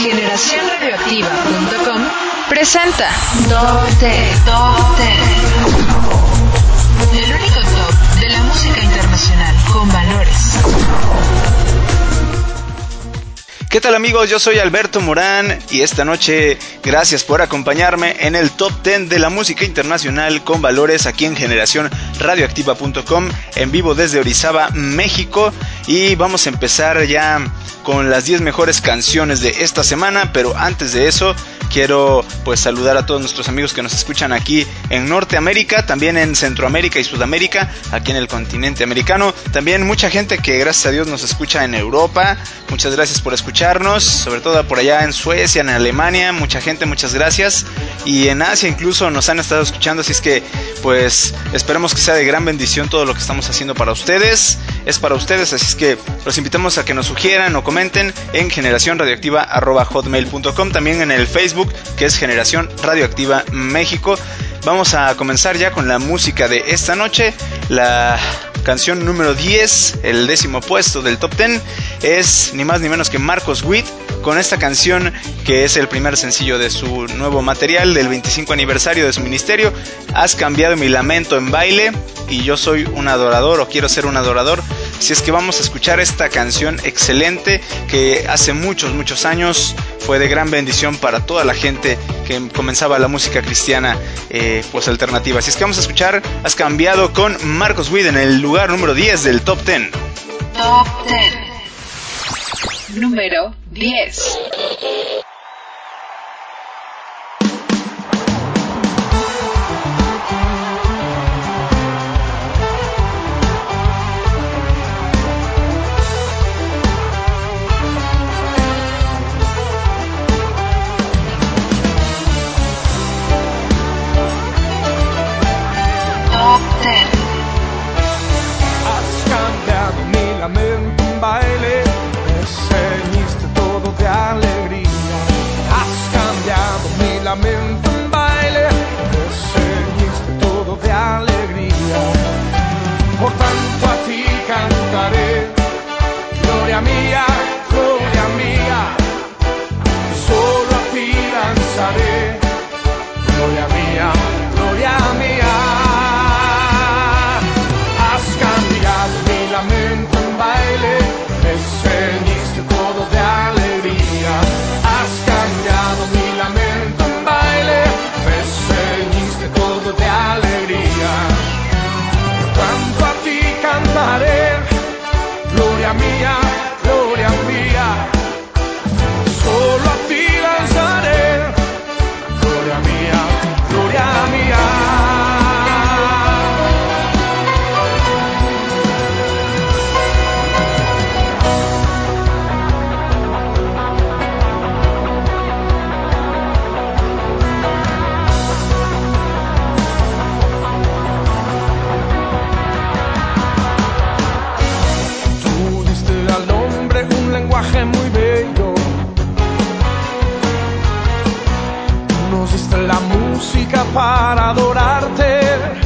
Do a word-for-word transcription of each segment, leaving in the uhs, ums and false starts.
generación radioactiva punto com presenta Top diez. Top diez. El único top de la música internacional con valores. ¿Qué tal, amigos? Yo soy Alberto Morán y esta noche gracias por acompañarme en el Top diez de la música internacional con valores aquí en generación radioactiva punto com, en vivo desde Orizaba, México, y vamos a empezar ya con las diez mejores canciones de esta semana. Pero antes de eso quiero pues saludar a todos nuestros amigos que nos escuchan aquí en Norteamérica, también en Centroamérica y Sudamérica, aquí en el continente americano, también mucha gente que gracias a Dios nos escucha en Europa. Muchas gracias por escucharnos, sobre todo por allá en Suecia, en Alemania, mucha gente, muchas gracias, y en Asia incluso nos han estado escuchando, así es que pues esperemos que sea de gran bendición todo lo que estamos haciendo para ustedes, es para ustedes, así es que los invitamos a que nos sugieran o comenten en generación radioactiva arroba hotmail punto com, también en el Facebook, que es Generación Radioactiva México. Vamos a comenzar ya con la música de esta noche. La canción número diez, el décimo puesto del Top diez, es ni más ni menos que Marcos Witt, con esta canción que es el primer sencillo de su nuevo material del veinticinco aniversario de su ministerio. Has cambiado mi lamento en baile y yo soy un adorador, o quiero ser un adorador. Así es que vamos a escuchar esta canción excelente que hace muchos, muchos años fue de gran bendición para toda la gente que comenzaba la música cristiana eh, pues alternativa. Así es que vamos a escuchar Has cambiado con Marcos Witt en el lugar número diez del Top diez. Top diez. Número diez. Has cambiado mi lamento en baile, me ceñiste todo de alegría. Has cambiado mi lamento en baile, me ceñiste todo de alegría. Por tanto a ti cantaré, gloria mía, gloria mía. Solo a ti danzaré, gloria mía, gloria mía. Mi lamento en baile, me ceñiste todo de alegría. Has cambiado mi lamento en baile, me ceñiste todo de alegría. Por tanto a ti cantaré, gloria mía, gloria mía. Solo a ti danzaré, gloria mía, gloria mía. Muy bello, nos diste la música para adorarte.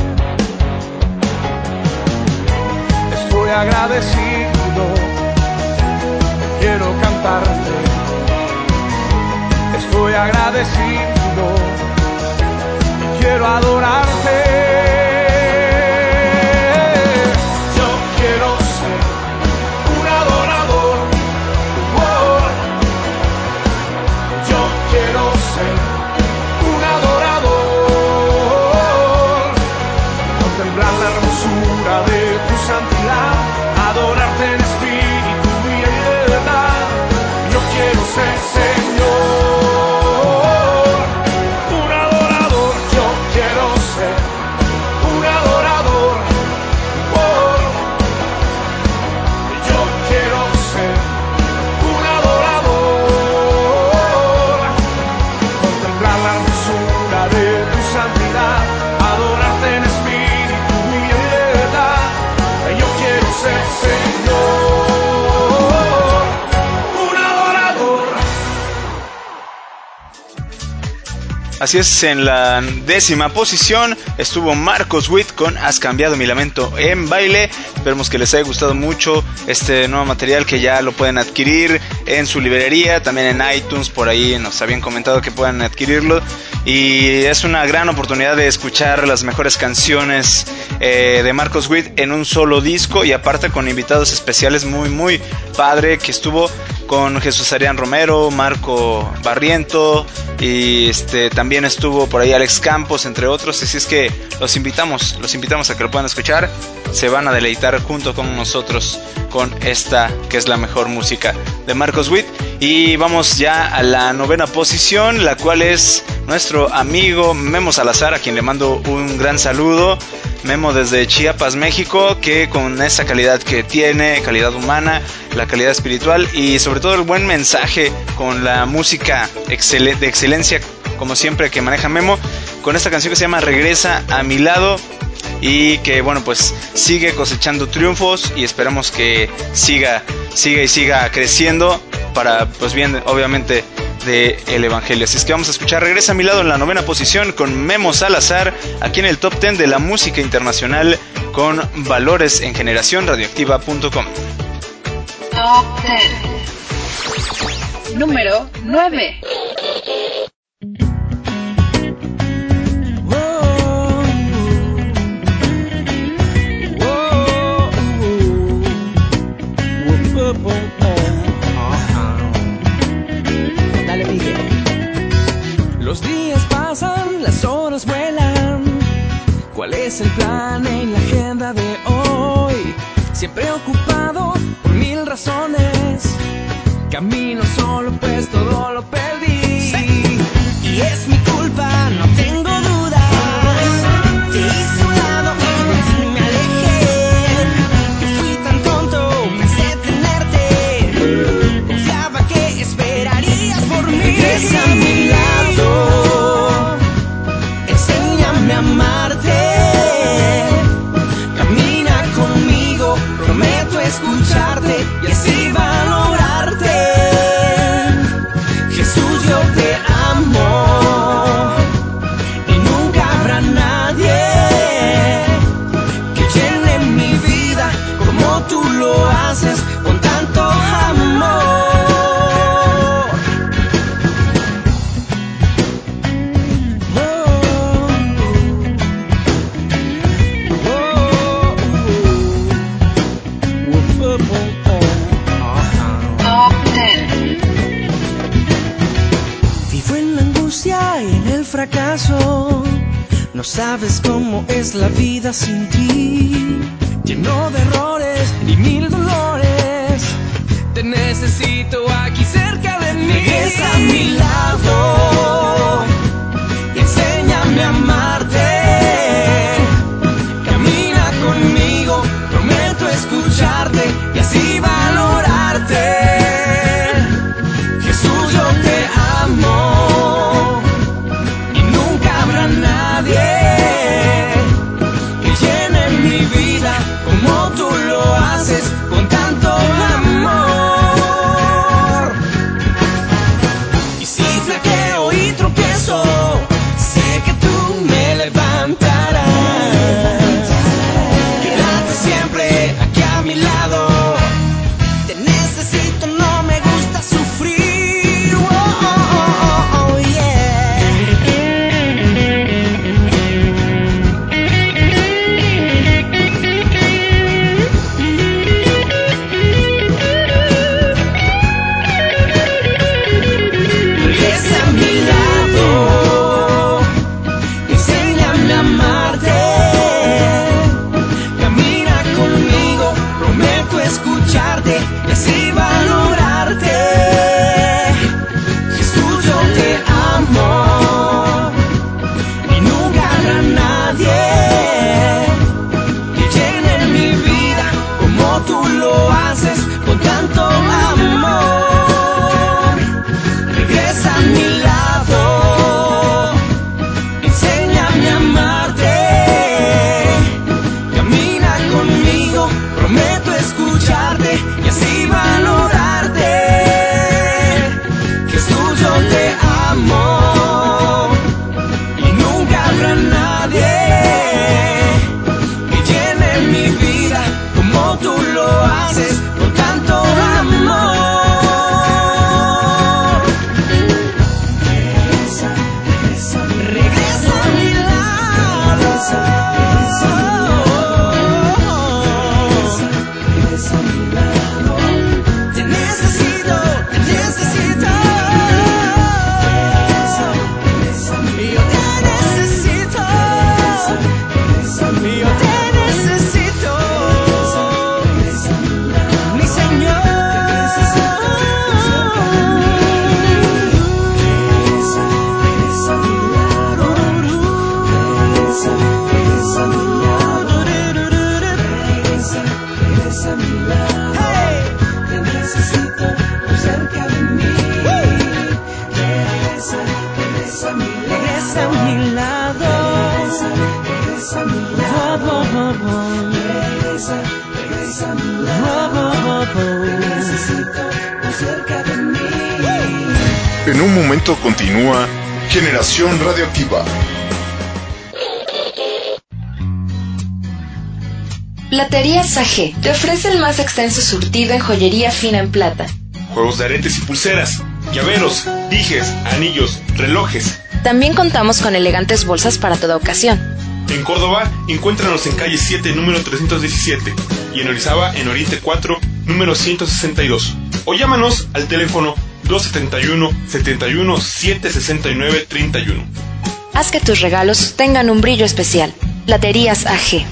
Estoy agradecido, quiero cantarte. Estoy agradecido, quiero adorarte. La hermosura de tu santidad, adorarte en espíritu y en verdad. Yo quiero ser, Señor, un adorador. Yo quiero ser un adorador. Oh, yo quiero ser un adorador. Contemplar la hermosura de tu santidad, adorarte en espíritu. Yo quiero ser, Señor, un adorador. Así es, en la décima posición estuvo Marcos Witt con Has cambiado mi lamento en baile. Esperemos que les haya gustado mucho este nuevo material, que ya lo pueden adquirir en su librería, también en iTunes, por ahí nos habían comentado que puedan adquirirlo. Y es una gran oportunidad de escuchar las mejores canciones eh, de Marcos Witt en un solo disco, y aparte con invitados especiales muy muy padre, que estuvo con Jesús Adrián Romero, Marco Barriento, y este también estuvo por ahí Alex Campos, entre otros. Así es que los invitamos, los invitamos a que lo puedan escuchar. Se van a deleitar junto con nosotros con esta que es la mejor música de Marcos Witt. Y vamos ya a la novena posición, la cual es nuestro amigo Memo Salazar, a quien le mando un gran saludo. Memo desde Chiapas, México, que con esa calidad que tiene, calidad humana, la calidad espiritual y sobre todo el buen mensaje con la música excel- de excelencia, como siempre, que maneja Memo, con esta canción que se llama Regresa a mi lado, y que bueno, pues sigue cosechando triunfos y esperamos que siga, siga y siga creciendo para, pues bien, obviamente, de el evangelio. Así es que vamos a escuchar Regresa a mi lado en la novena posición con Memo Salazar, aquí en el top diez de la música internacional con Valores en Generación Radioactiva punto com. Top diez. Número nueve. Los días pasan, las horas vuelan. ¿Cuál es el plan en la agenda de hoy? Siempre ocupado por mil razones. Camino solo pues todo lo perdí. Sí. Y es mi culpa, no tengo dudas. Te hice un lado y de ti me alejé. Que fui tan tonto, pensé tenerte. Confiaba que esperarías por mí. Regresa a mi lado, enséñame a amarte. Camina conmigo, prometo escucharte y así valorarte. Jesús, yo te amo y nunca habrá nadie que llene mi vida como tú lo haces con tanto amor. Vivo en la angustia y en el fracaso. No sabes cómo es la vida sin ti. Lleno de errores y mil dolores. Te necesito aquí cerca de mí. Regresa a mi lado y enséñame a amarte. Camina conmigo, prometo escucharte y así valorarte. Jesús, yo te amo y nunca habrá nadie que llene mi vida como tú lo haces con tanto amor. Y si flaqueo y tropiezo, sé que tú me levantarás. Quédate siempre aquí a mi lado. Te necesito, no me gusta sufrir. Oh, oh, oh, oh, yeah. Regresa a mi lado, enséñame a amarte. Camina conmigo, prometo escucharte y así valorarte. Jesús, yo te amo y nunca habrá nadie que llene mi vida como tú lo haces con tanto amor. Regresa a mi lado, enséñame a amarte. Camina conmigo, prometo escucharte y así valorarte. Jesús, yo te amo Regresa, regresa a mi lado. Regresa a mi lado. Regresa, regresa a mi lado. Oh, oh, oh. Regresa, regresa a mi lado. Oh, oh, oh. Te necesito muy cerca de mí. En un momento continúa Generación Radioactiva. Platerías A G te ofrece el más extenso surtido en joyería fina en plata. Juegos de aretes y pulseras, llaveros, dijes, anillos, relojes. También contamos con elegantes bolsas para toda ocasión. En Córdoba, encuéntranos en calle siete, número trescientos diecisiete. Y en Orizaba, en Oriente cuatro, número ciento sesenta y dos. O llámanos al teléfono dos setenta y uno, setenta y uno, siete sesenta y nueve, treinta y uno. Haz que tus regalos tengan un brillo especial. Platerías A G.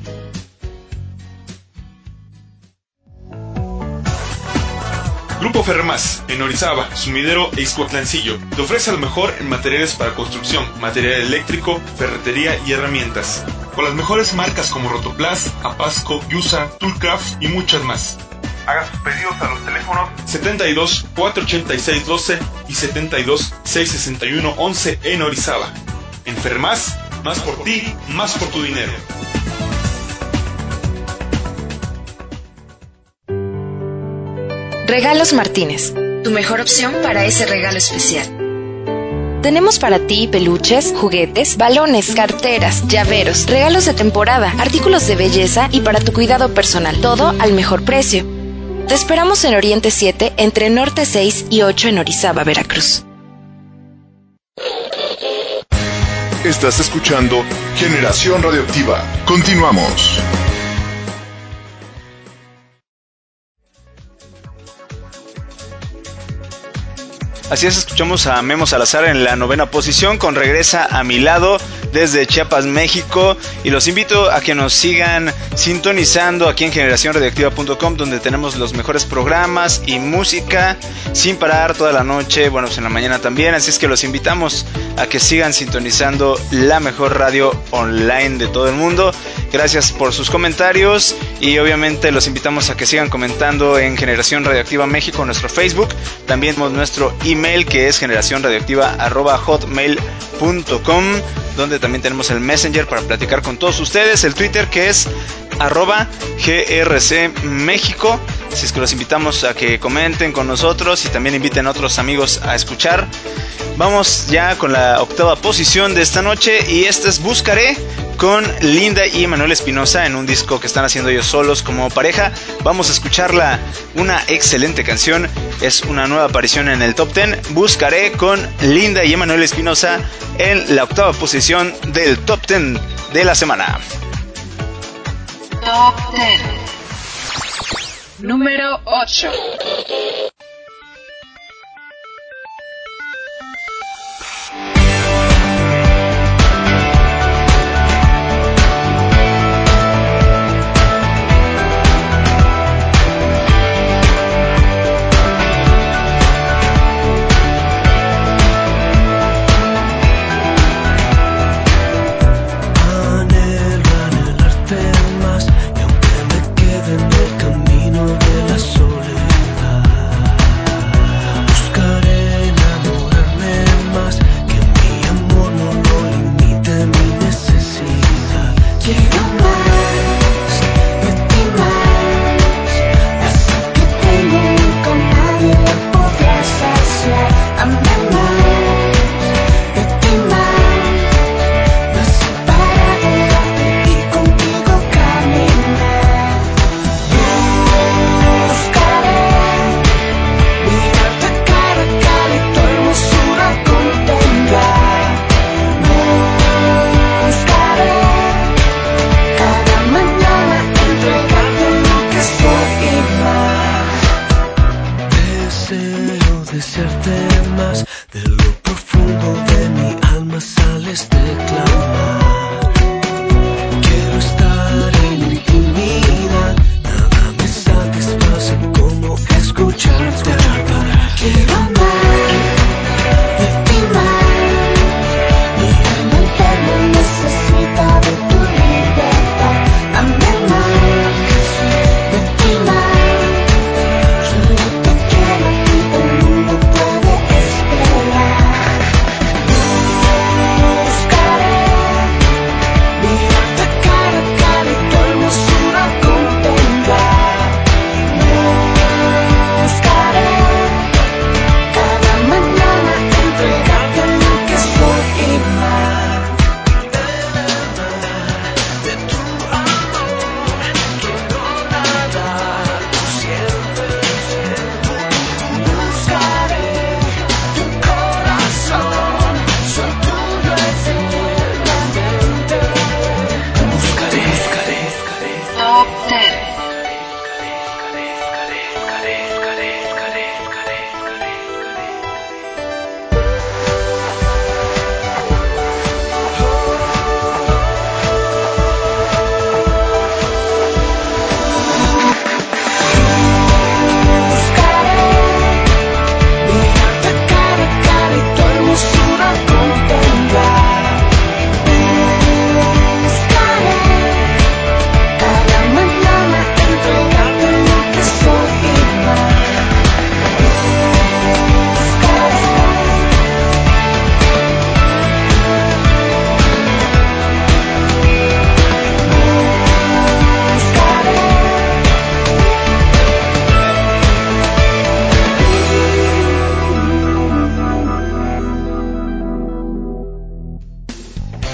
Grupo Ferremás, en Orizaba, Sumidero e Ixcuatlancillo, te ofrece lo mejor en materiales para construcción, material eléctrico, ferretería y herramientas. Con las mejores marcas como Rotoplas, Apasco, Yusa, Toolcraft y muchas más. Haga sus pedidos a los teléfonos setenta y dos, cuatrocientos ochenta y seis, doce y setenta y dos, seiscientos sesenta y uno, once en Orizaba. En Ferremás, más por ti, más por tu dinero. Regalos Martínez, tu mejor opción para ese regalo especial. Tenemos para ti peluches, juguetes, balones, carteras, llaveros, regalos de temporada, artículos de belleza y para tu cuidado personal, todo al mejor precio. Te esperamos en Oriente siete, entre Norte seis y ocho en Orizaba, Veracruz. Estás escuchando Generación Radioactiva. Continuamos. Así es, escuchamos a Memo Salazar en la novena posición con Regresa a mi lado desde Chiapas, México, y los invito a que nos sigan sintonizando aquí en generación radioactiva punto com, donde tenemos los mejores programas y música sin parar toda la noche, bueno, pues en la mañana también, así es que los invitamos a que sigan sintonizando la mejor radio online de todo el mundo. Gracias por sus comentarios y obviamente los invitamos a que sigan comentando en Generación Radioactiva México, nuestro Facebook, también nuestro email que es generación radioactiva arroba hotmail punto com, donde también tenemos el Messenger para platicar con todos ustedes, el Twitter que es arroba grcméxico. Así es que los invitamos a que comenten con nosotros y también inviten a otros amigos a escuchar. Vamos ya con la octava posición de esta noche y esta es Buscaré con Linda y Emanuel Espinosa en un disco que están haciendo ellos solos como pareja. Vamos a escucharla, una excelente canción, es una nueva aparición en el Top diez. Buscaré con Linda y Emanuel Espinosa en la octava posición del Top diez de la semana. Top diez. Número ocho.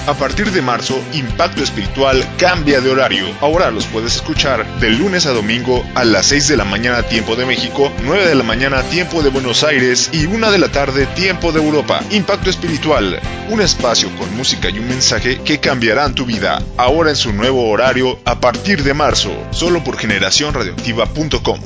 A partir de marzo, Impacto Espiritual cambia de horario. Ahora los puedes escuchar de lunes a domingo a las seis de la mañana tiempo de México, nueve de la mañana tiempo de Buenos Aires y una de la tarde tiempo de Europa. Impacto Espiritual, un espacio con música y un mensaje que cambiarán tu vida. Ahora en su nuevo horario a partir de marzo, solo por generación radioactiva punto com.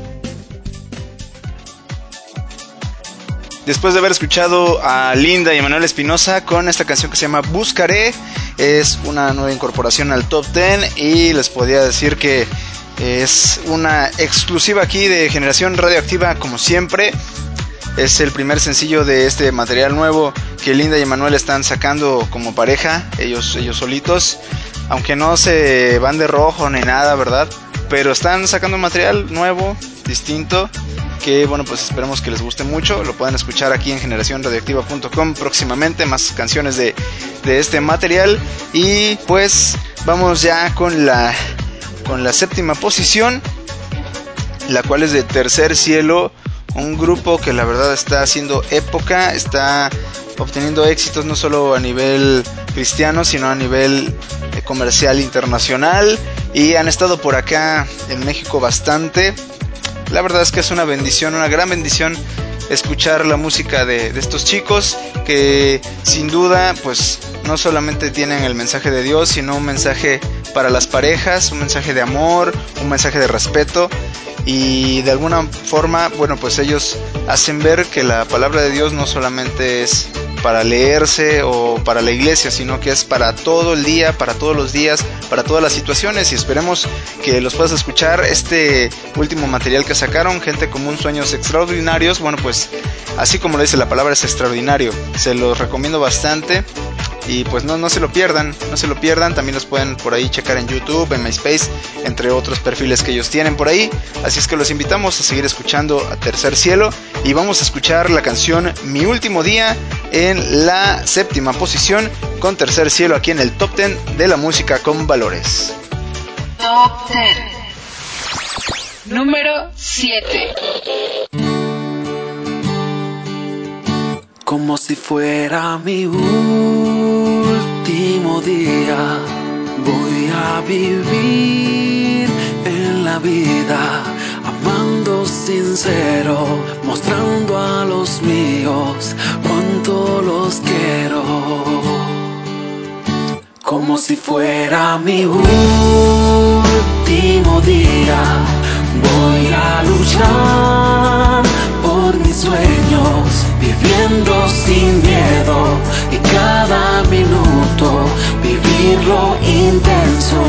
Después de haber escuchado a Linda y Manuel Espinosa con esta canción que se llama Buscaré, es una nueva incorporación al Top diez y les podría decir que es una exclusiva aquí de Generación Radioactiva como siempre. Es el primer sencillo de este material nuevo que Linda y Manuel están sacando como pareja, ellos, ellos solitos, aunque no se van de rojo ni nada, ¿verdad? Pero están sacando material nuevo, distinto, que bueno, pues esperemos que les guste mucho. Lo pueden escuchar aquí en generación radioactiva punto com próximamente, más canciones de, de este material. Y pues vamos ya con la, con la séptima posición, la cual es de Tercer Cielo, un grupo que la verdad está haciendo época, está obteniendo éxitos no solo a nivel cristiano, sino a nivel comercial internacional, y han estado por acá en México bastante. La verdad es que es una bendición, una gran bendición escuchar la música de, de estos chicos que sin duda pues no solamente tienen el mensaje de Dios, sino un mensaje para las parejas, un mensaje de amor, un mensaje de respeto, y de alguna forma, bueno, pues ellos hacen ver que la palabra de Dios no solamente es para leerse o para la iglesia, sino que es para todo el día, para todos los días, para todas las situaciones, y esperemos que los puedas escuchar. Este último material que sacaron, Gente Común, Sueños Extraordinarios, bueno, pues así como lo dice la palabra, es extraordinario, se los recomiendo bastante. Y pues no, no se lo pierdan, no se lo pierdan. También los pueden por ahí checar en YouTube, en MySpace, entre otros perfiles que ellos tienen por ahí. Así es que los invitamos a seguir escuchando a Tercer Cielo. Y vamos a escuchar la canción Mi Último Día en la séptima posición, con Tercer Cielo aquí en el Top diez de la música con valores. Top diez. Número siete. Como si fuera mi último día, voy a vivir en la vida, amando sincero, mostrando a los míos cuánto los quiero. Como si fuera mi último día, voy a luchar por mis sueños, viviendo sin miedo, y cada minuto vivirlo intenso.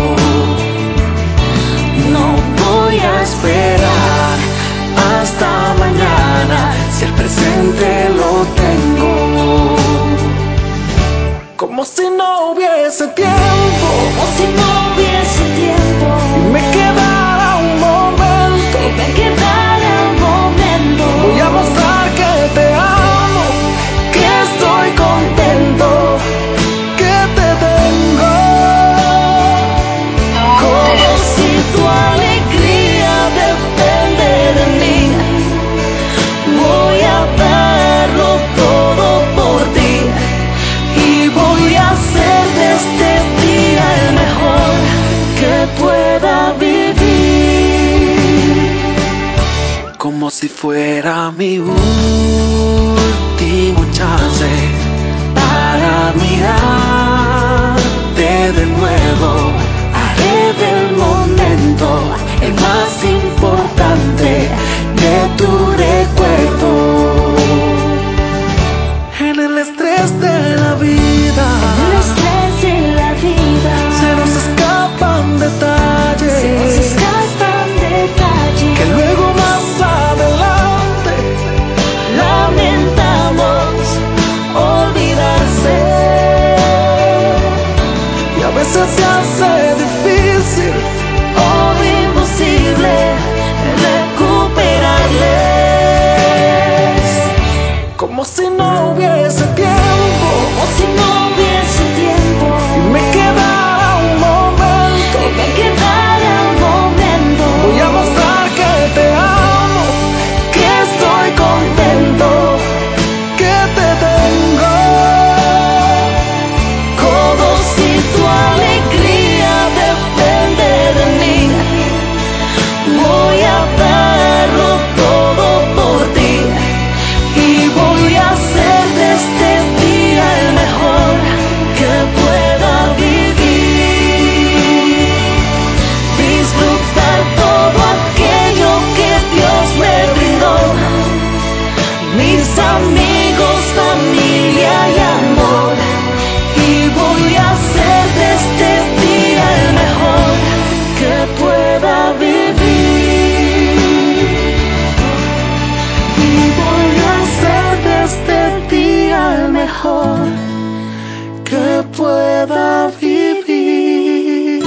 No voy a esperar hasta mañana, si el presente lo tengo. Como si no hubiese tiempo, como si no hubiese tiempo, y me quedara un momento, y me quedara un momento. voy a mostrar que te amo, que estoy contento, que te tengo. Como si tu alegría depende de mí, voy a darlo todo por ti, y voy a hacer de este día el mejor que pueda vivir. Como si fuera mi último chance para mirarte de nuevo, haré del momento el más importante de tu recuerdo. En el estrés de la vida, En el estrés de la vida, se nos escapan detalles, se nos escapan detalles que luego más adelante lamentamos olvidarse. y a veces se hace difícil O imposible recuperarles. como si no hubiese tiempo, Como si no hubiese tiempo, y me quedara un momento, y me quedara un momento. voy a mostrar que te amo, que estoy contento, que te tengo. mejor que pueda vivir.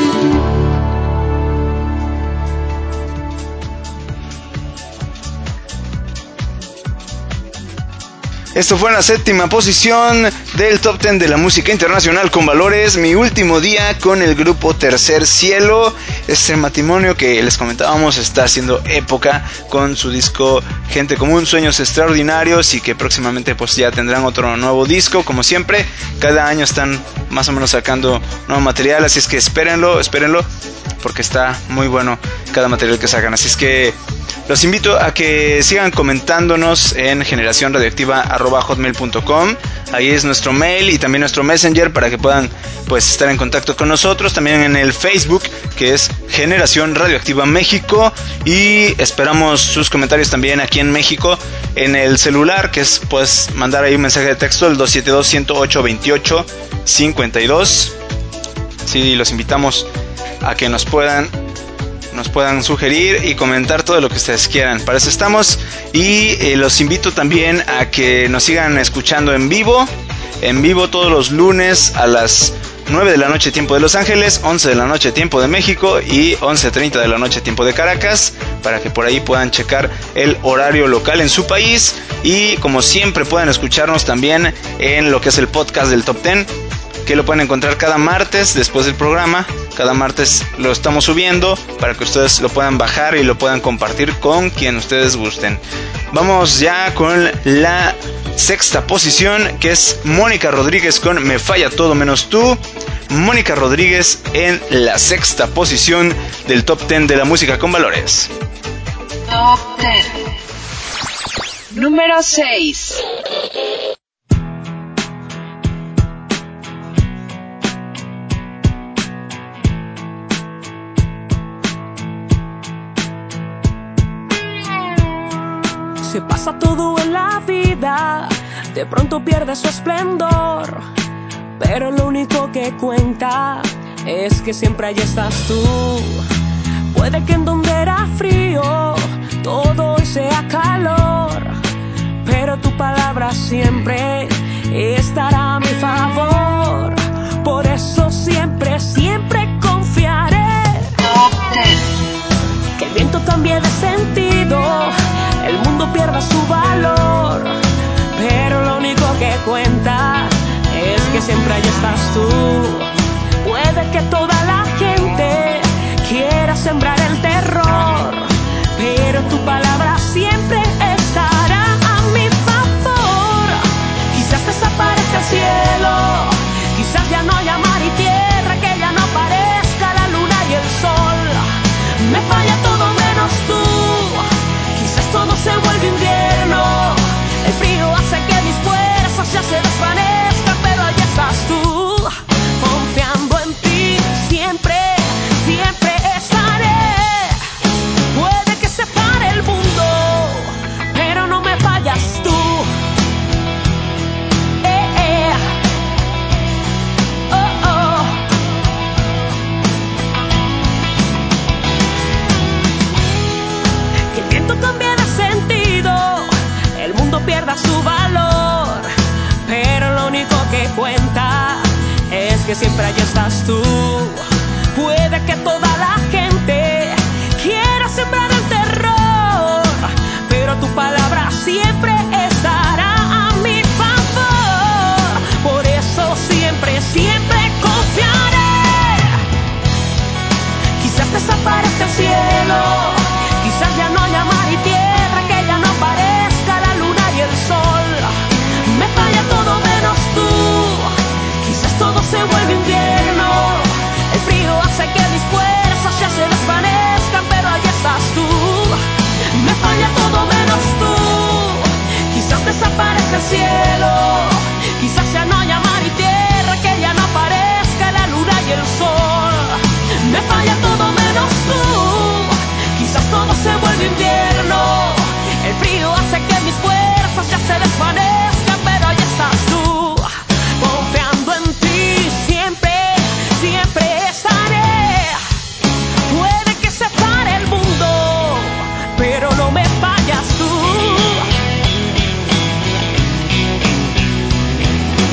Esto fue en la séptima posición del Top diez de la música internacional con valores. Mi último día con el grupo Tercer Cielo. Este matrimonio que les comentábamos está haciendo época con su disco Gente Común, Sueños Extraordinarios, y que próximamente pues ya tendrán otro nuevo disco. Como siempre, cada año están más o menos sacando nuevo material, así es que espérenlo, espérenlo, porque está muy bueno cada material que sacan. Así es que los invito a que sigan comentándonos en generación radioactiva arroba hotmail punto com. Ahí es nuestro mail y también nuestro messenger para que puedan pues estar en contacto con nosotros. También en el Facebook, que es Generación Radioactiva México, y esperamos sus comentarios también aquí en México en el celular, que es puedes mandar ahí un mensaje de texto, el dos siete dos, uno cero ocho, dos ocho cinco dos. Sí, los invitamos a que nos puedan nos puedan sugerir y comentar todo lo que ustedes quieran. Para eso estamos. Y eh, los invito también a que nos sigan escuchando en vivo. En vivo todos los lunes a las nueve de la noche tiempo de Los Ángeles, once de la noche tiempo de México y once treinta de la noche tiempo de Caracas, para que por ahí puedan checar el horario local en su país. Y como siempre pueden escucharnos también en lo que es el podcast del Top diez, que lo pueden encontrar cada martes después del programa. Cada martes lo estamos subiendo para que ustedes lo puedan bajar y lo puedan compartir con quien ustedes gusten. Vamos ya con la sexta posición, que es Mónica Rodríguez con Me Falla Todo Menos Tú. Mónica Rodríguez en la sexta posición del Top diez de la música con valores. Top diez. Número seis. Se pasa todo en la vida, de pronto pierde su esplendor, pero lo único que cuenta es que siempre allí estás tú. Puede que en donde era frío todo hoy sea calor, pero tu palabra siempre estará a mi favor. Por eso siempre, siempre confiaré. Que el viento cambie de sentido, el mundo pierda su valor, pero lo único que cuenta es que siempre allí estás tú. Puede que toda la gente quiera sembrar el terror, pero tu palabra siempre estará a mi favor. Quizás desaparezca el cielo, quizás ya no haya mar y tierra, que ya no aparezca la luna y el sol. Me falla todo menos tú. Todo se vuelve invierno, el frío hace que mis fuerzas ya se desvanezcan, pero allí estás tú, confiando en ti, siempre, siempre estaré. Puede que se pare el mundo, pero no me fallas tú. Eh, eh. Oh, oh. Que el viento cambie sentido, el mundo pierda su valor, pero lo único que cuenta es que siempre allí estás tú. Puede que toda la gente quiera sembrar el terror, pero tu palabra siempre estará a mi favor. Por eso siempre, siempre confiaré. Quizás desaparezca el cielo, quizás ya no haya mar y tierra, que ya no aparezca la luna y el sol. Me falla todo menos tú. Quizás todo se vuelve invierno, el frío hace que mis fuerzas ya se desvanezcan, pero allí estás tú. Me falla todo menos tú. Quizás desaparezca el cielo, quizás ya no haya mar y tierra, que ya no aparezca la luna y el sol. Me falla todo menos tú. Quizás todo se vuelve invierno, el frío hace que mis fuerzas ya se desvanezcan, pero allí estás tú, confiando en ti, siempre, siempre estaré. Puede que se pare el mundo, pero no me fallas tú.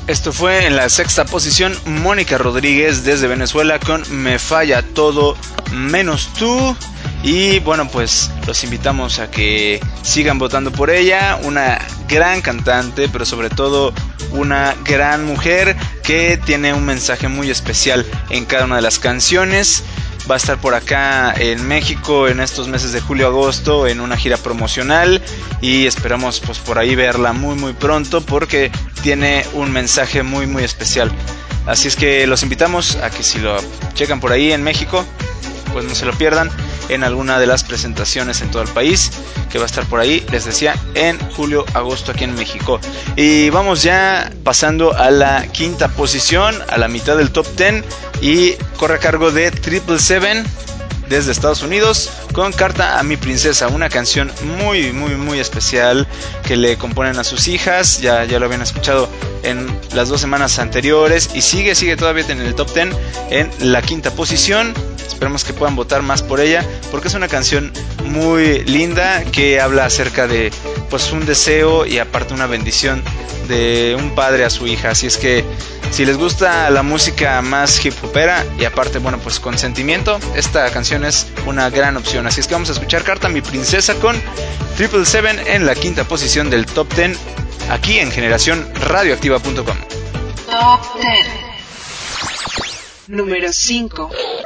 Esto fue en la sexta posición Mónica Rodríguez desde Venezuela con Me Falla Todo Menos Tú. Y bueno, pues los invitamos a que sigan votando por ella. Una gran cantante, pero sobre todo una gran mujer que tiene un mensaje muy especial en cada una de las canciones. Va a estar por acá en México en estos meses de julio-agosto en una gira promocional y esperamos pues por ahí verla muy muy pronto porque tiene un mensaje muy muy especial. Así es que los invitamos a que si lo checan por ahí en México, pues no se lo pierdan en alguna de las presentaciones en todo el país que va a estar por ahí, les decía, en julio, agosto aquí en México. Y vamos ya pasando a la quinta posición, a la mitad del top diez, y corre a cargo de Triple Seven desde Estados Unidos con Carta a mi Princesa, una canción muy muy muy especial que le componen a sus hijas. Ya, ya lo habían escuchado en las dos semanas anteriores y sigue, sigue todavía en el top diez en la quinta posición. Esperemos que puedan votar más por ella porque es una canción muy linda que habla acerca de pues un deseo y aparte una bendición de un padre a su hija. Así es que si les gusta la música más hip hopera y aparte bueno pues con sentimiento, esta canción es una gran opción. Así es que vamos a escuchar Carta a mi Princesa con Triple Seven en la quinta posición del top diez aquí en generación radioactiva punto com. Top diez. Número cinco.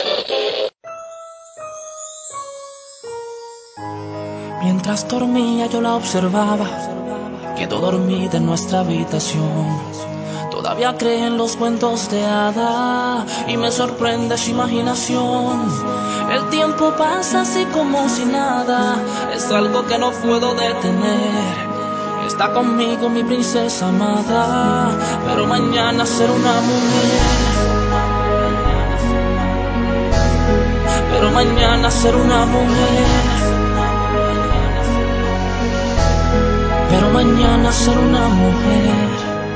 Mientras dormía yo la observaba, quedó dormida en nuestra habitación. Todavía cree en los cuentos de hada y me sorprende su imaginación. El tiempo pasa así como si nada, es algo que no puedo detener. Está conmigo mi princesa amada, pero mañana será una mujer. Pero mañana será una mujer. Pero mañana será una mujer.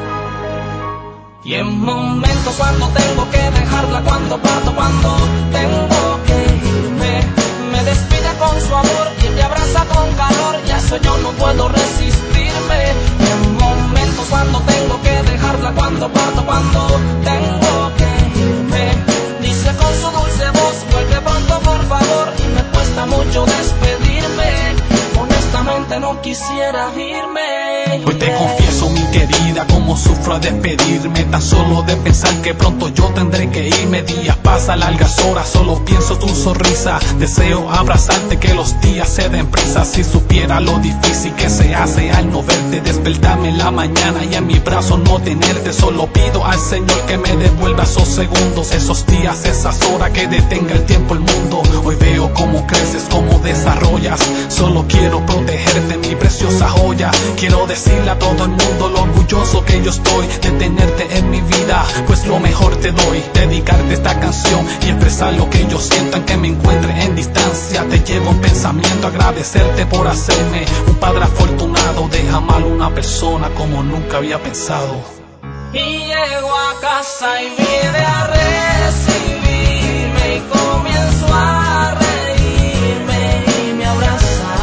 Y en momentos cuando tengo que dejarla, cuando parto, cuando tengo que irme, me despide con su amor y me abraza con calor, y a eso yo no puedo resistirme. Y en momentos cuando tengo que dejarla, cuando parto, cuando tengo que irme, dice con su dulce voz, vuelve pronto por favor, y me cuesta mucho despedirme. Honestamente no quisiera irme. Hoy te confieso, mi querida, cómo sufro a despedirme. Tan solo de pensar que pronto yo tendré que irme. Días pasan, largas horas, solo pienso tu sonrisa. Deseo abrazarte, que los días se den prisa. Si supiera lo difícil que se hace al no verte, despertarme en la mañana y en mi brazo no tenerte. Solo pido al Señor que me devuelva esos segundos, esos días, esas horas, que detenga el tiempo, el mundo. Hoy veo cómo creces, cómo desarrollas. Solo quiero protegerte, mi preciosa joya. Quiero decirle a todo el mundo lo orgulloso que yo estoy de tenerte en mi vida, pues lo mejor te doy. Dedicarte esta canción y expresar lo que yo siento, en que me encuentre en distancia. Te llevo en pensamiento, agradecerte por hacerme un padre afortunado. De amar a una persona como nunca había pensado. Y llego a casa y viene a recibirme y comienzo a reírme y me abraza.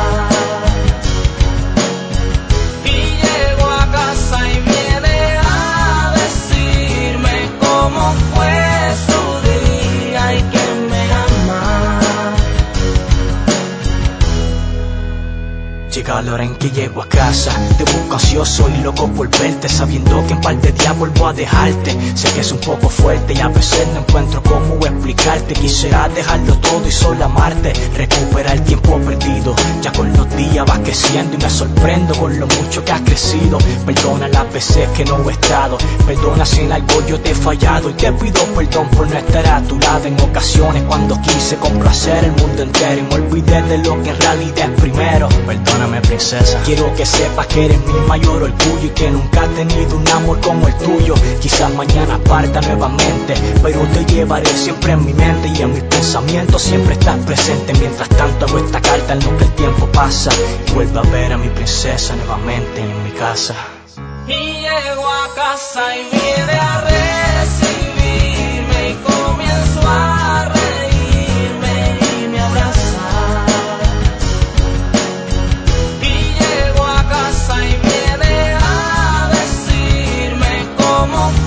Y llego a casa y viene a decirme cómo fue su día y que me ama. Llega la hora en que llego a casa, te busco ansioso y loco por verte, sabiendo que en par de días vuelvo a dejarte. Sé que es un poco fuerte y a veces no encuentro cómo explicarte. Quisiera dejarlo todo y solo amarte, recuperar el tiempo perdido. Ya con los días vas creciendo y me sorprendo con lo mucho que has crecido. Perdona las veces que no he estado, perdona si en algo yo te he fallado, y te pido perdón por no estar a tu lado en ocasiones cuando quise complacer el mundo entero y me olvidé de lo que en realidad es primero. Perdóname, princesa, quiero que sepas que eres mi mayor orgullo y que nunca he tenido un amor como el tuyo. Quizás mañana parta nuevamente, pero te llevaré siempre en mi mente y en mis pensamientos siempre estás presente. Mientras tanto hago esta carta en lo que el tiempo pasa y vuelvo a ver a mi princesa nuevamente en mi casa. Y llego a casa y viene a recibirme y comienzo a reírme y me abraza. Y llego a casa y viene a decirme cómo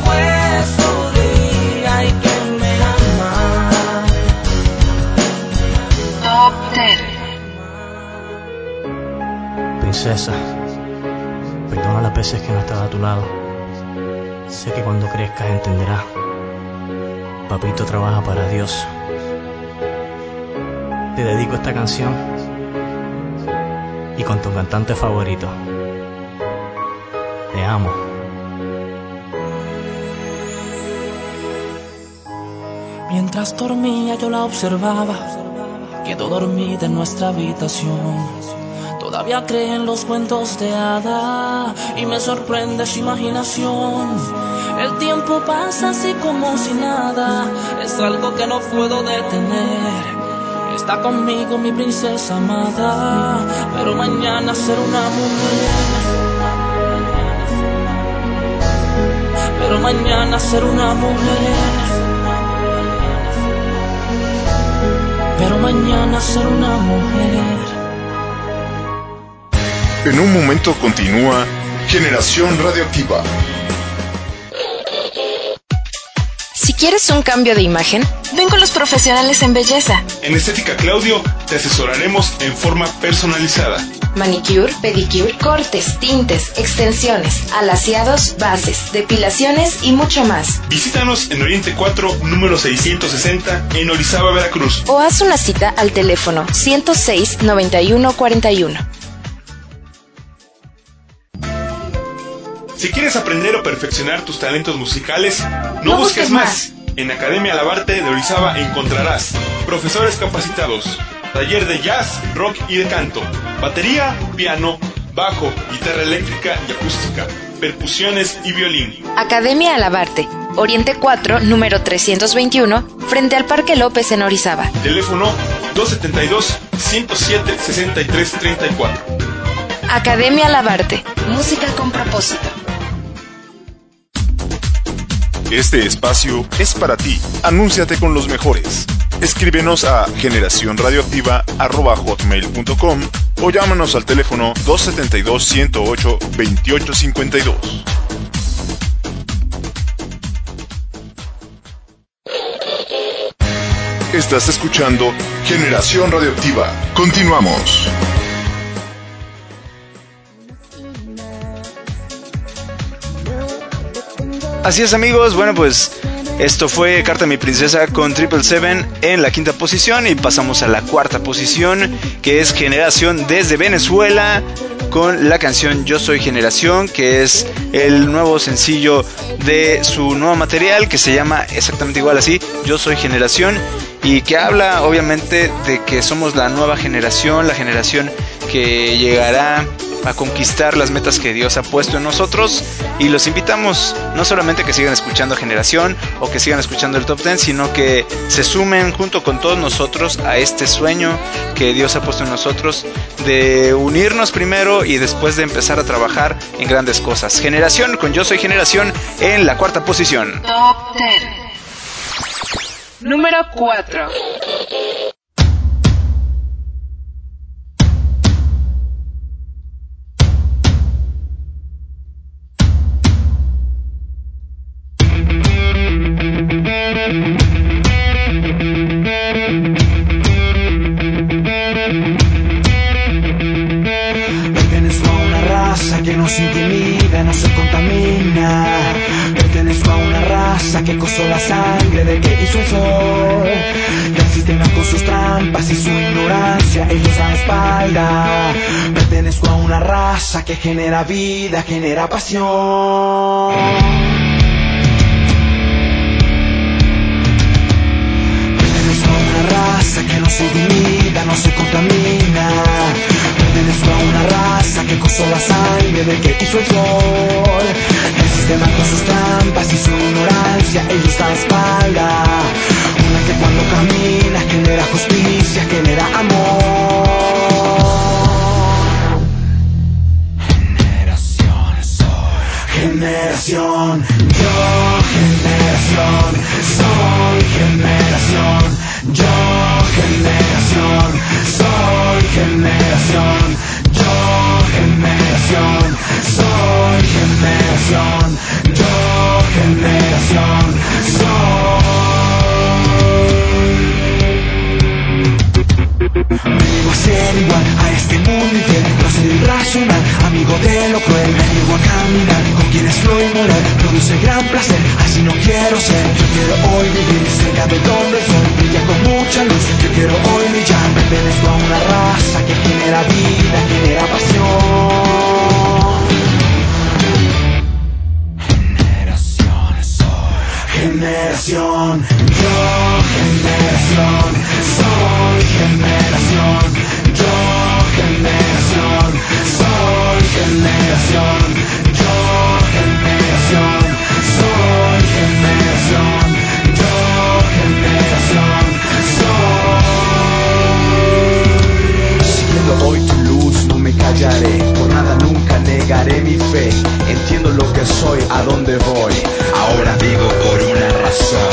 princesa, perdona las veces que no estaba a tu lado. Sé que cuando crezcas entenderás. Papito trabaja para Dios. Te dedico esta canción y con tu cantante favorito. Te amo. Mientras dormía yo la observaba, quedó dormida en nuestra habitación. Todavía cree en los cuentos de hada y me sorprende su imaginación. El tiempo pasa así como si nada, es algo que no puedo detener. Está conmigo mi princesa amada, pero mañana será una mujer. Pero mañana será una mujer. Pero mañana será una mujer. En un momento continúa Generación Radioactiva. Si quieres un cambio de imagen, ven con los profesionales en belleza. En Estética Claudio te asesoraremos en forma personalizada. Manicure, pedicure, cortes, tintes, extensiones, alaciados, bases, depilaciones y mucho más. Visítanos en Oriente cuatro, número seiscientos sesenta, en Orizaba, Veracruz. O haz una cita al teléfono ciento seis, noventa y uno, cuarenta y uno. Si quieres aprender o perfeccionar tus talentos musicales, no, No busques busques más. más. En Academia Alabarte de Orizaba encontrarás profesores capacitados, taller de jazz, rock y de canto, batería, piano, bajo, guitarra eléctrica y acústica, percusiones y violín. Academia Alabarte, Oriente cuatro, número trescientos veintiuno, frente al Parque López en Orizaba. Teléfono dos setenta y dos, ciento siete, sesenta y tres, treinta y cuatro. Academia Alabarte, música con propósito. Este espacio es para ti. Anúnciate con los mejores. Escríbenos a generación radioactiva arroba hotmail punto com o llámanos al teléfono dos setenta y dos, ciento ocho, veintiocho cincuenta y dos. Estás escuchando Generación Radioactiva. Continuamos. Así es, amigos, bueno, pues esto fue Carta a mi princesa con Triple Seven en la quinta posición, y pasamos a la cuarta posición, que es Generación desde Venezuela con la canción Yo Soy Generación, que es el nuevo sencillo de su nuevo material, que se llama exactamente igual así, Yo Soy Generación, y que habla obviamente de que somos la nueva generación, la generación que llegará a conquistar las metas que Dios ha puesto en nosotros. Y los invitamos no solamente que sigan escuchando Generación o que sigan escuchando el Top Ten, sino que se sumen junto con todos nosotros a este sueño que Dios ha puesto en nosotros de unirnos primero y después de empezar a trabajar en grandes cosas. Generación con Yo Soy Generación en la cuarta posición. Top Ten. Número cuatro. Pertenezco a una raza que no se intimida, no se contamina. Pertenezco a una raza que cosó la sangre del que hizo el sol. Y el sistema con sus trampas y su ignorancia, ellos dan espalda. Pertenezco a una raza que genera vida, genera pasión. Pertenezco a una raza que no se intimida, no se contamina. Pertenezco a una raza que cosó la sangre del que hizo el sol. El sistema con sus trampas y su ignorancia, ellos dan espalda. Una que cuando camina genera justicia, genera amor. Generación soy, generación, yo generación, soy generación, yo generación, soy generación, yo generación, soy generación, yo generación, soy. Vengo a ser igual a este mundo entero, no ser irracional, cielo cruel. Me niego a caminar con quienes no y morir. Produce gran placer, así no quiero ser. Yo quiero hoy vivir cerca de donde el sol brilla con mucha luz. Yo quiero hoy brillar. Pertenezco a una raza que genera vida, genera pasión. Generación, yo generación, soy generación, yo generación, soy generación, yo generación, soy generación, yo generación, soy. Siguiendo hoy tu luz no me callaré, por nada nunca negaré mi fe, entiendo lo que soy, a dónde voy, ahora vivo por una razón.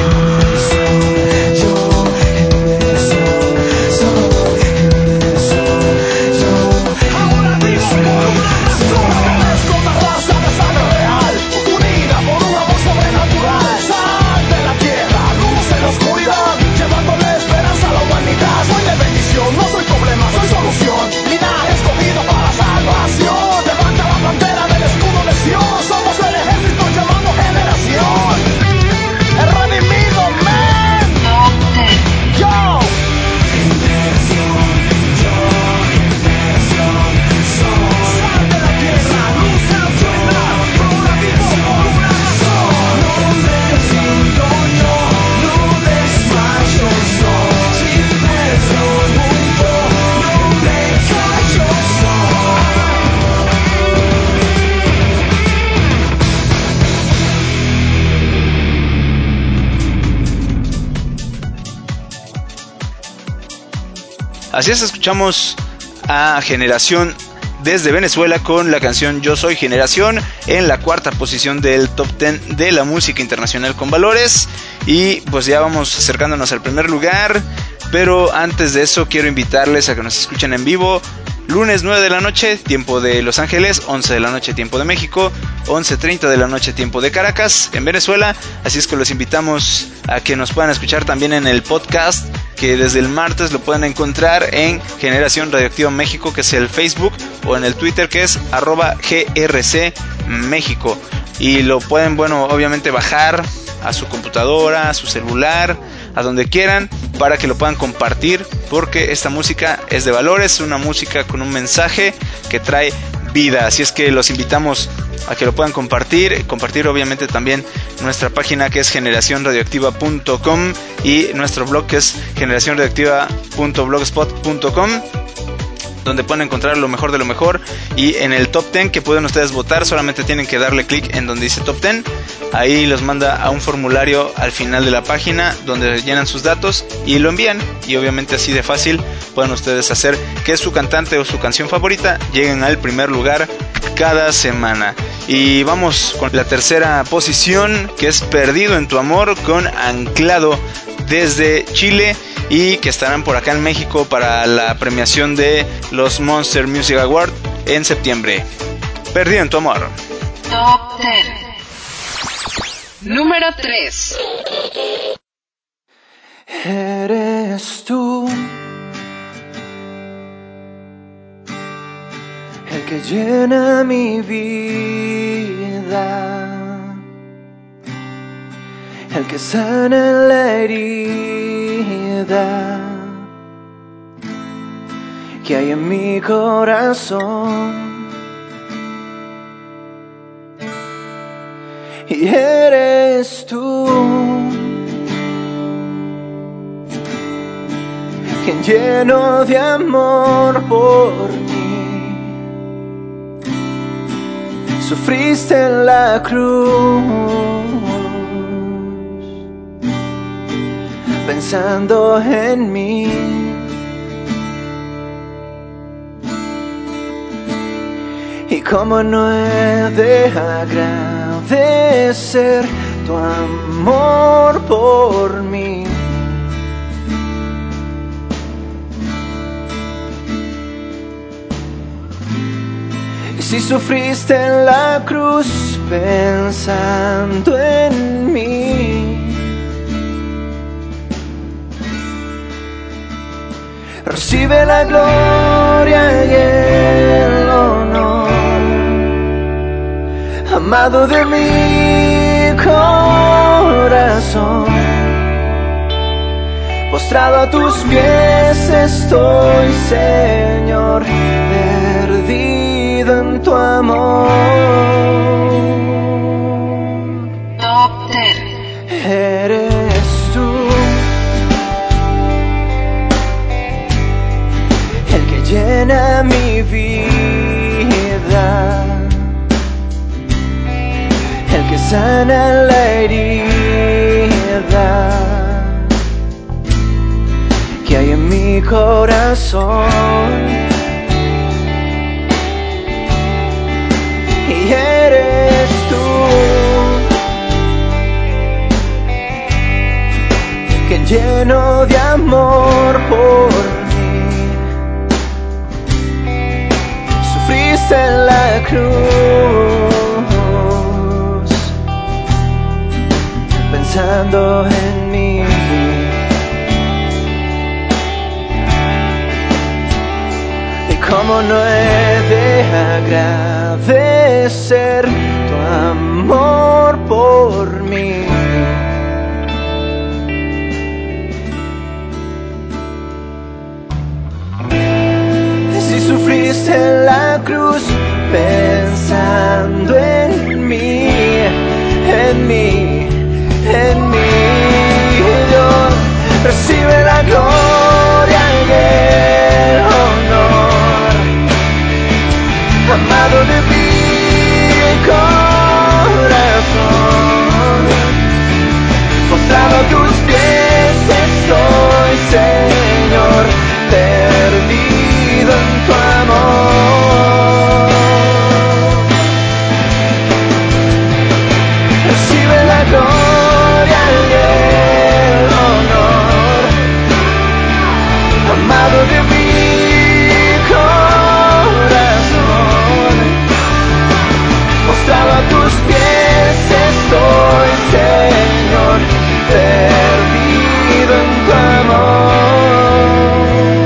No soy problema, soy solución. Linaje escogido para salvación. Levanta la bandera del escudo de Sion. Somos el ejército llamando generación. El redimido, man. Yo. Generación, yo, generación, soy. Sal de la tierra, luz en la oscuridad. Ahora vivo por una razón. No me rindo yo, no desmayo soy. Sin perro. Así es, escuchamos a Generación desde Venezuela con la canción Yo Soy Generación en la cuarta posición del top diez de la música internacional con valores. Y pues ya vamos acercándonos al primer lugar, pero antes de eso quiero invitarles a que nos escuchen en vivo lunes nueve de la noche, tiempo de Los Ángeles, once de la noche, tiempo de México, once treinta de la noche, tiempo de Caracas, en Venezuela. Así es que los invitamos a que nos puedan escuchar también en el podcast, que desde el martes lo pueden encontrar en Generación Radioactiva México, que es el Facebook, o en el Twitter, que es arroba G R C México. Y lo pueden, bueno, obviamente bajar a su computadora, a su celular, a donde quieran, para que lo puedan compartir, porque esta música es de valores, una música con un mensaje que trae vida. Así es que los invitamos a que lo puedan compartir, compartir obviamente también nuestra página, que es generación radioactiva punto com, y nuestro blog, que es generación radioactiva punto blogspot punto com, donde pueden encontrar lo mejor de lo mejor. Y en el top diez que pueden ustedes votar, solamente tienen que darle clic en donde dice top diez. Ahí los manda a un formulario al final de la página donde llenan sus datos y lo envían. Y obviamente así de fácil pueden ustedes hacer que su cantante o su canción favorita lleguen al primer lugar cada semana. Y vamos con la tercera posición, que es Perdido en tu amor, con Anclado desde Chile, y que estarán por acá en México para la premiación de los Monster Music Awards en septiembre. Perdido en tu amor. Top diez. Número tres. Eres tú el que llena mi vida, el que sana la herida que hay en mi corazón. Y eres tú quien lleno de amor por mí sufriste en la cruz, pensando en mí. Y cómo no he de agradecer tu amor por mí. Y si sufriste en la cruz pensando en mí, recibe la gloria y el honor. amado de mi corazón. Postrado a tus pies estoy, Señor, perdido en tu amor. Top Ten. Eres tú el que llena mi vida, el que sana la herida que hay en mi corazón. Y eres tú que lleno de amor por mí sufriste en la cruz, pensando en mí. Y cómo no he de agradecer tu amor por mí. Si sufriste en la cruz pensando en mí, en mí, en mí, Dios, recibe la gloria y el honor, amado de mi corazón. Postrado a tus pies estoy, Señor, perdido en tu amor. Recibe la gloria y el honor, amado de mi corazón. Postrado a tus pies estoy, Señor, perdido en tu amor.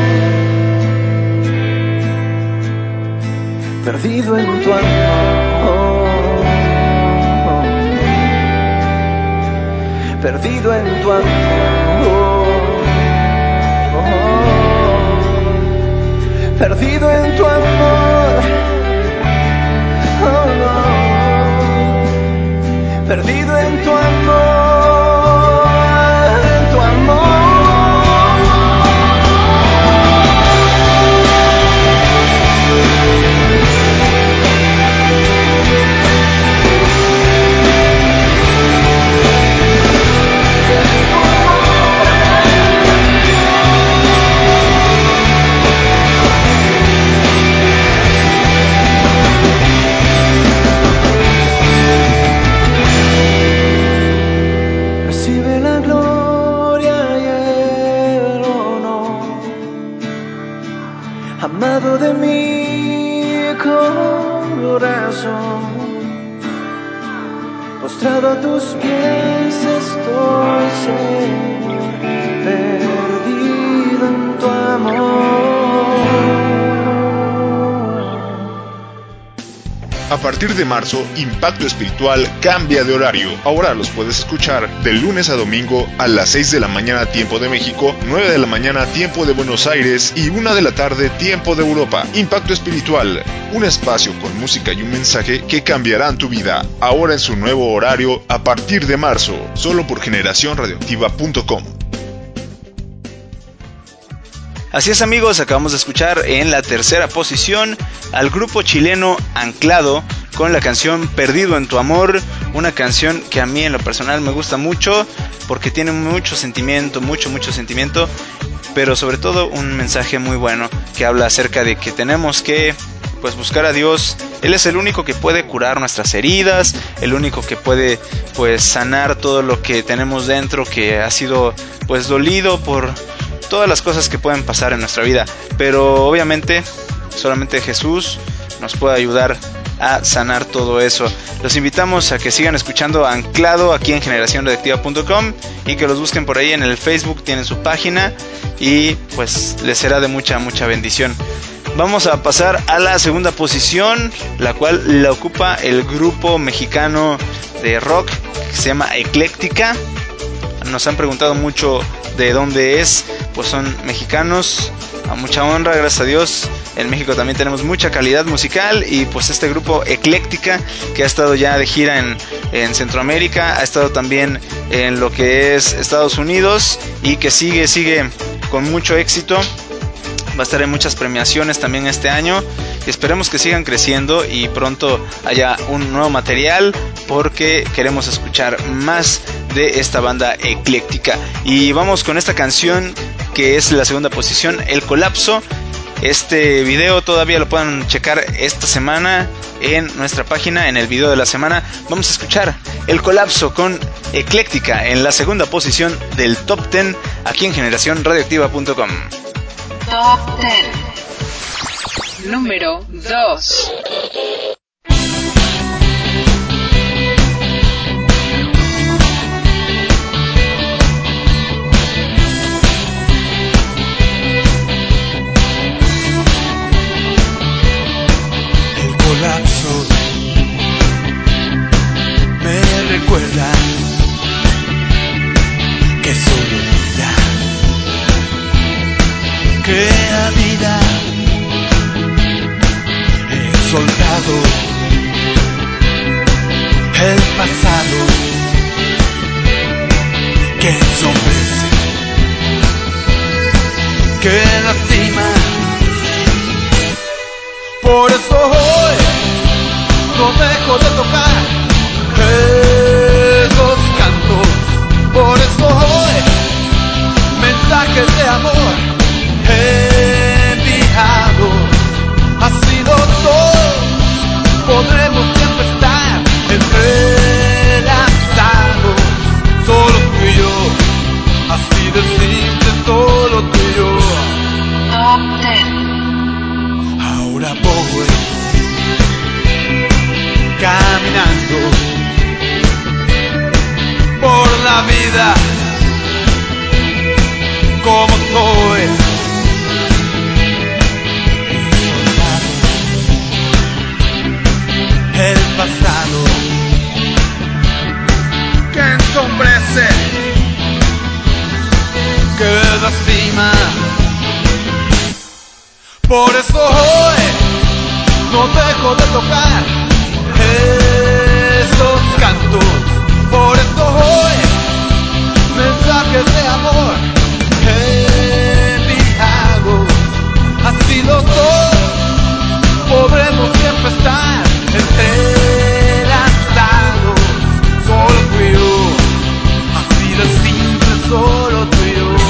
Perdido en tu amor. Perdido en tu amor. Perdido en tu amor. Oh, no. Perdido en tu amor, en tu amor. Recibe la gloria y el honor, amado de mi corazón. Postrado a tus pies estoy, Señor, perdido en tu amor. A partir de marzo, Impacto Espiritual cambia de horario. Ahora los puedes escuchar de lunes a domingo a las seis de la mañana tiempo de México, nueve de la mañana tiempo de Buenos Aires y una de la tarde tiempo de Europa. Impacto Espiritual, un espacio con música y un mensaje que cambiarán tu vida. Ahora en su nuevo horario a partir de marzo, solo por generación radioactiva punto com. Así es, amigos, acabamos de escuchar en la tercera posición al grupo chileno Anclado con la canción Perdido en tu amor, una canción que a mí en lo personal me gusta mucho porque tiene mucho sentimiento, mucho, mucho sentimiento, pero sobre todo un mensaje muy bueno que habla acerca de que tenemos que pues buscar a Dios. Él es el único que puede curar nuestras heridas, el único que puede pues sanar todo lo que tenemos dentro que ha sido pues dolido por todas las cosas que pueden pasar en nuestra vida, pero obviamente solamente Jesús nos puede ayudar a sanar todo eso. Los invitamos a que sigan escuchando Anclado aquí en generación radioactiva punto com y que los busquen por ahí en el Facebook, tienen su página y pues les será de mucha mucha bendición. vamos a pasar a la segunda posición, la cual la ocupa el grupo mexicano de rock que se llama Ecléctica. Nos han preguntado mucho de dónde es, pues son mexicanos, a mucha honra, gracias a Dios. En México también tenemos mucha calidad musical y pues este grupo Ecléctica, que ha estado ya de gira en, en Centroamérica, ha estado también en lo que es Estados Unidos y que sigue, sigue con mucho éxito. Va a estar en muchas premiaciones también este año y esperemos que sigan creciendo y pronto haya un nuevo material, porque queremos escuchar más de esta banda Ecléctica. Y vamos con esta canción que es la segunda posición, El Colapso. Este video todavía lo pueden checar esta semana en nuestra página, en el video de la semana. Vamos a escuchar El Colapso con Ecléctica en la segunda posición del Top diez aquí en generación radioactiva punto com. Top diez. Número dos. El colapso me recuerda que solo ya, que la vida he soltado el pasado que ensombrece, que lastima. Por eso hoy no dejo de tocar esos cantos. Por eso hoy mensajes de amor enviado. Así los dos podremos siempre estar entrelazados. Solo tú y yo, así de simple, solo tú y yo. Top diez. Ahora voy caminando por la vida como soy, he soltado el pasado que ensombrece, que lastima. Por eso hoy no dejo de tocar esos cantos. Por eso hoy mensajes de amor enviados. Así los dos podremos siempre estar entrelazados. Solo tú y yo, así de simple, solo tú y yo.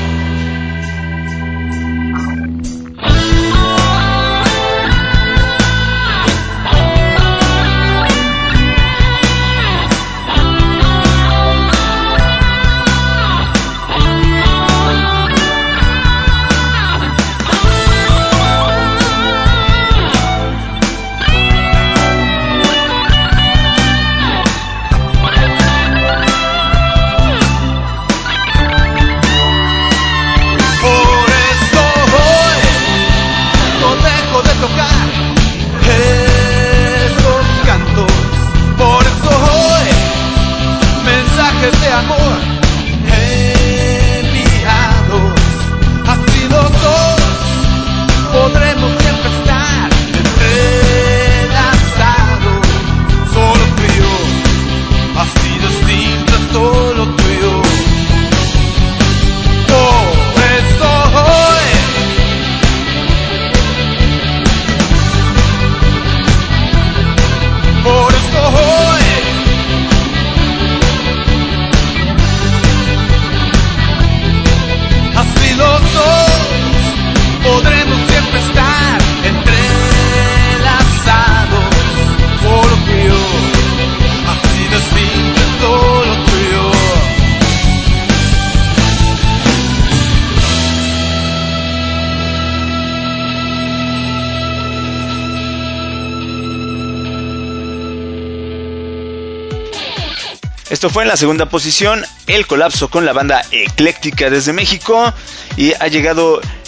Esto fue en la segunda posición, El Colapso con la banda Ecléctica desde México. Y ha llegado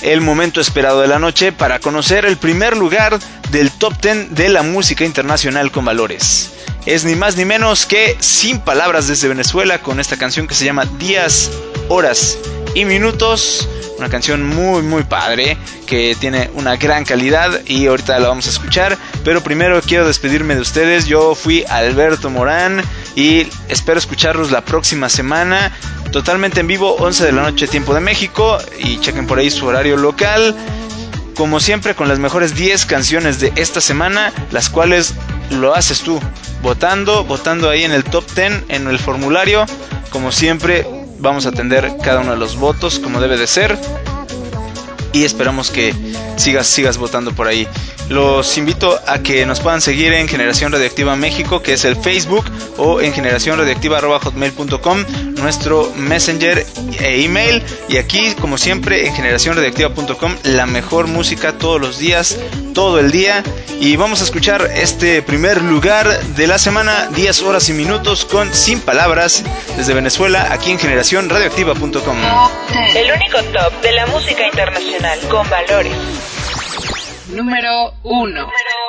el momento esperado de la noche para conocer el primer lugar del top diez de la música internacional con valores. Es ni más ni menos que Sin Palabras desde Venezuela, con esta canción que se llama Días, Horas y Minutos. Una canción muy muy padre que tiene una gran calidad y ahorita la vamos a escuchar. Pero primero quiero despedirme de ustedes. Yo fui Alberto Morán y espero escucharlos la próxima semana totalmente en vivo, once de la noche tiempo de México, y chequen por ahí su horario local. Como siempre, con las mejores diez canciones de esta semana, las cuales lo haces tú, votando, votando ahí en el top diez, en el formulario. Como siempre, vamos a atender cada uno de los votos como debe de ser, y esperamos que sigas, sigas votando por ahí. Los invito a que nos puedan seguir en Generación Radioactiva México, que es el Facebook, o en generación radioactiva arroba hotmail punto com, nuestro messenger e email. Y aquí, como siempre, en generación radioactiva punto com, la mejor música todos los días, todo el día. Y vamos a escuchar este primer lugar de la semana, Días, Horas y Minutos, con Sin Palabras desde Venezuela, aquí en generación radioactiva punto com. El único top de la música internacional con valores. Número uno.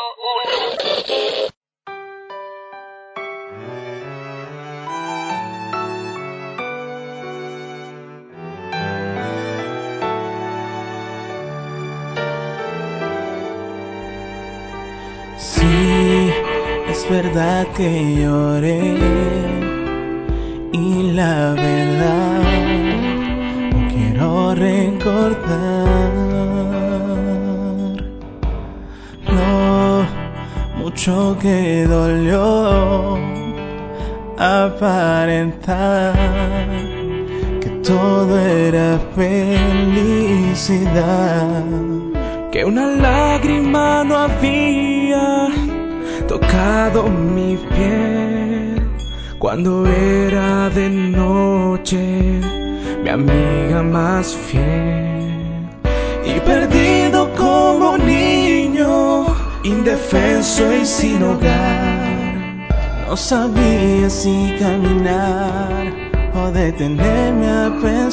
Sí, es verdad que lloré, y la verdad no quiero recordar lo mucho que dolió aparentar que todo era felicidad, que una lágrima no había tocado mi piel cuando era de noche, mi amiga más fiel. Y perdido como niño, indefenso y sin hogar, no sabía si caminar o detenerme a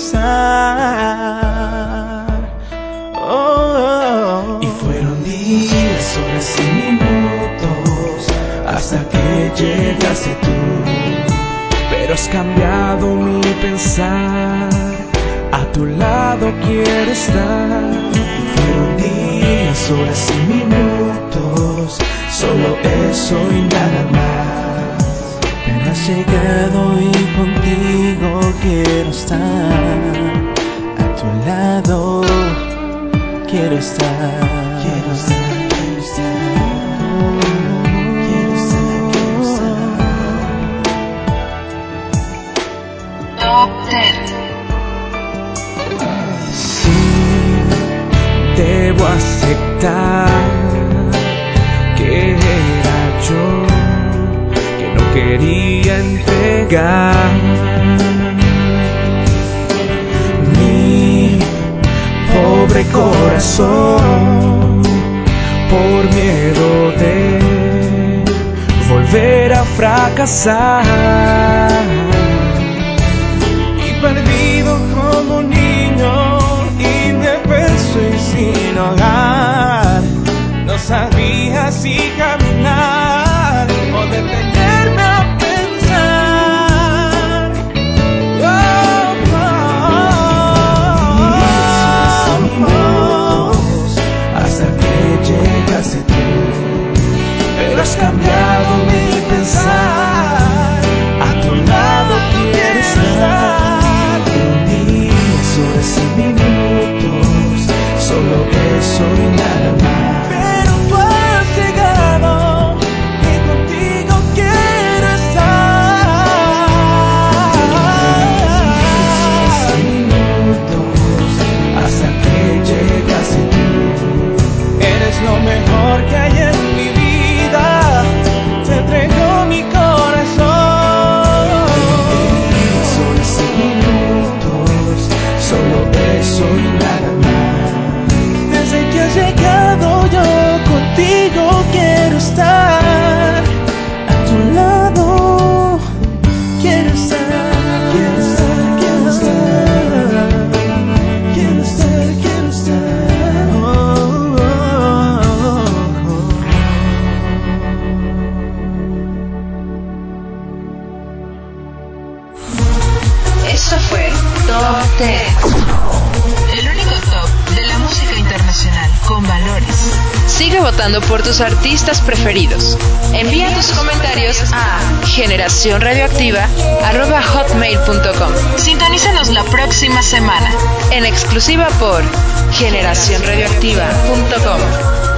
pensar. Oh, oh, oh. Y fueron días, horas y minutos hasta que llegaste tú, pero has cambiado mi pensar, a tu lado quiero estar. Y fueron días, horas y minutos, solo eso y nada más, pero has llegado y contigo quiero estar, a tu lado quiero estar, quiero estar, quiero estar, quiero estar, quiero estar. Top diez. Sí, debo aceptar que era yo que no quería entregar mi pobre corazón por miedo de volver a fracasar. Y perdido como niño, indefenso y sin hogar, no sabía si caminar o detenerme a pensar. Oh, oh, oh, oh, hasta que llegaste tú, pero has cambiado mi pensar, a tu lado quiero estar. Días, horas y minutos, solo eso y nada más, pero tú has llegado Esto fue Top Ten, el único top de la música internacional con valores. Sigue votando por tus artistas preferidos. Envía tus comentarios a generación radioactiva arroba hotmail punto com. Sintonízanos la próxima semana en exclusiva por generación radioactiva punto com.